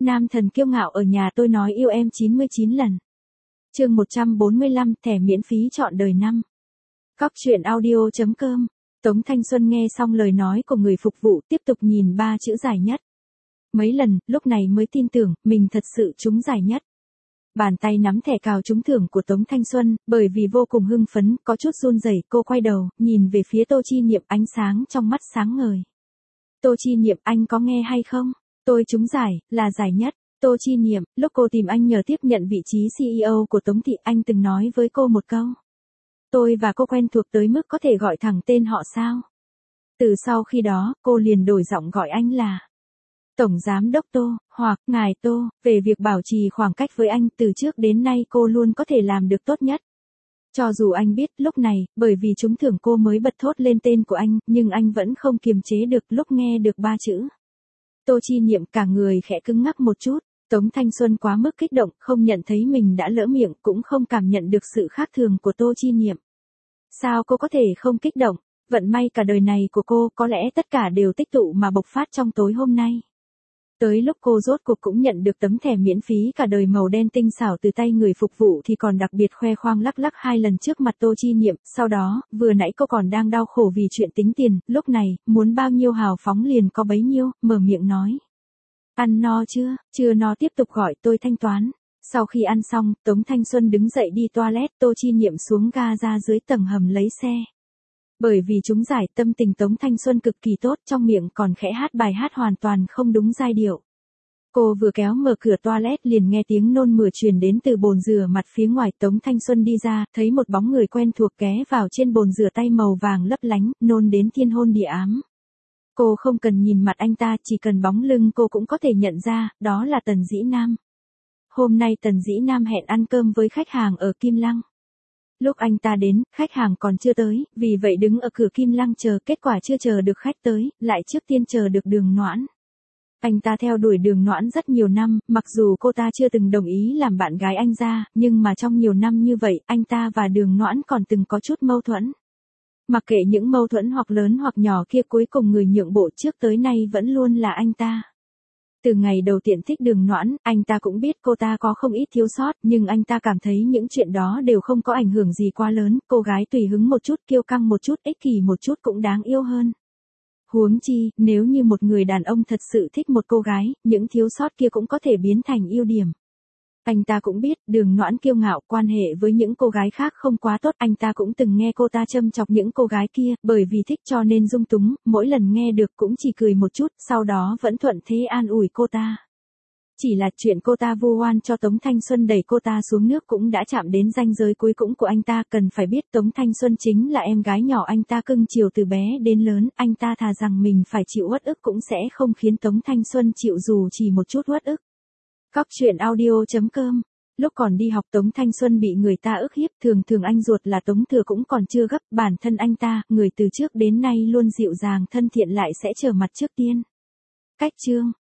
Nam thần kiêu ngạo ở nhà tôi nói yêu em 99 lần. Chương 145, thẻ miễn phí trọn đời năm. Cóc truyện audio.com. Tống Thanh Xuân nghe xong lời nói của người phục vụ, tiếp tục nhìn ba chữ giải nhất. Mấy lần, lúc này mới tin tưởng, mình thật sự trúng giải nhất. Bàn tay nắm thẻ cào trúng thưởng của Tống Thanh Xuân, bởi vì vô cùng hưng phấn, có chút run rẩy, cô quay đầu, nhìn về phía Tô Chi Niệm, ánh sáng trong mắt sáng ngời. Tô Chi Niệm, anh có nghe hay không? Tôi trúng giải, là giải nhất. Tô Chi Niệm, lúc cô tìm anh nhờ tiếp nhận vị trí CEO của Tống Thị, anh từng nói với cô một câu. Tôi và cô quen thuộc tới mức có thể gọi thẳng tên họ sao? Từ sau khi đó, cô liền đổi giọng gọi anh là Tổng Giám Đốc Tô, hoặc Ngài Tô, về việc bảo trì khoảng cách với anh, từ trước đến nay cô luôn có thể làm được tốt nhất. Cho dù anh biết, lúc này, bởi vì trúng thưởng cô mới bật thốt lên tên của anh, nhưng anh vẫn không kiềm chế được lúc nghe được ba chữ. Tô Chi Niệm cả người khẽ cứng ngắc một chút, Tống Thanh Xuân quá mức kích động, không nhận thấy mình đã lỡ miệng, cũng không cảm nhận được sự khác thường của Tô Chi Niệm. Sao cô có thể không kích động? Vận may cả đời này của cô, có lẽ tất cả đều tích tụ mà bộc phát trong tối hôm nay. Tới lúc cô rốt cuộc cũng nhận được tấm thẻ miễn phí cả đời màu đen tinh xảo từ tay người phục vụ thì còn đặc biệt khoe khoang lắc lắc 2 lần trước mặt Tô Chi Niệm, sau đó, vừa nãy cô còn đang đau khổ vì chuyện tính tiền, lúc này, muốn bao nhiêu hào phóng liền có bấy nhiêu, mở miệng nói. Ăn no chưa? Chưa no, tiếp tục gọi tôi thanh toán. Sau khi ăn xong, Tống Thanh Xuân đứng dậy đi toilet, Tô Chi Niệm xuống ga ra dưới tầng hầm lấy xe. Bởi vì trúng giải, tâm tình Tống Thanh Xuân cực kỳ tốt, trong miệng còn khẽ hát bài hát hoàn toàn không đúng giai điệu. Cô vừa kéo mở cửa toilet liền nghe tiếng nôn mửa truyền đến từ bồn rửa mặt phía ngoài. Tống Thanh Xuân đi ra, thấy một bóng người quen thuộc ghé vào trên bồn rửa tay màu vàng lấp lánh, nôn đến thiên hôn địa ám. Cô không cần nhìn mặt anh ta, chỉ cần bóng lưng cô cũng có thể nhận ra, đó là Tần Dĩ Nam. Hôm nay Tần Dĩ Nam hẹn ăn cơm với khách hàng ở Kim Lăng. Lúc anh ta đến, khách hàng còn chưa tới, vì vậy đứng ở cửa Kim Lăng chờ, kết quả chưa chờ được khách tới, lại trước tiên chờ được Đường Noãn. Anh ta theo đuổi Đường Noãn rất nhiều năm, mặc dù cô ta chưa từng đồng ý làm bạn gái anh ra, nhưng mà trong nhiều năm như vậy, anh ta và Đường Noãn còn từng có chút mâu thuẫn. Mặc kệ những mâu thuẫn hoặc lớn hoặc nhỏ kia, cuối cùng người nhượng bộ trước tới nay vẫn luôn là anh ta. Từ ngày đầu tiên thích Đường Noãn, anh ta cũng biết cô ta có không ít thiếu sót, nhưng anh ta cảm thấy những chuyện đó đều không có ảnh hưởng gì quá lớn, cô gái tùy hứng một chút, kiêu căng một chút, ích kỷ một chút cũng đáng yêu hơn. Huống chi, nếu như một người đàn ông thật sự thích một cô gái, những thiếu sót kia cũng có thể biến thành ưu điểm. Anh ta cũng biết, Đường Noãn kiêu ngạo, quan hệ với những cô gái khác không quá tốt, anh ta cũng từng nghe cô ta châm chọc những cô gái kia, bởi vì thích cho nên dung túng, mỗi lần nghe được cũng chỉ cười một chút, sau đó vẫn thuận thế an ủi cô ta. Chỉ là chuyện cô ta vu oan cho Tống Thanh Xuân đẩy cô ta xuống nước cũng đã chạm đến ranh giới cuối cùng của anh ta, cần phải biết Tống Thanh Xuân chính là em gái nhỏ anh ta cưng chiều từ bé đến lớn, anh ta thà rằng mình phải chịu uất ức cũng sẽ không khiến Tống Thanh Xuân chịu dù chỉ một chút uất ức. Cóc truyện audio.com. Lúc còn đi học Tống Thanh Xuân bị người ta ức hiếp, thường anh ruột là Tống Thừa cũng còn chưa gấp, bản thân anh ta, người từ trước đến nay luôn dịu dàng thân thiện lại sẽ trở mặt trước tiên. Cách chương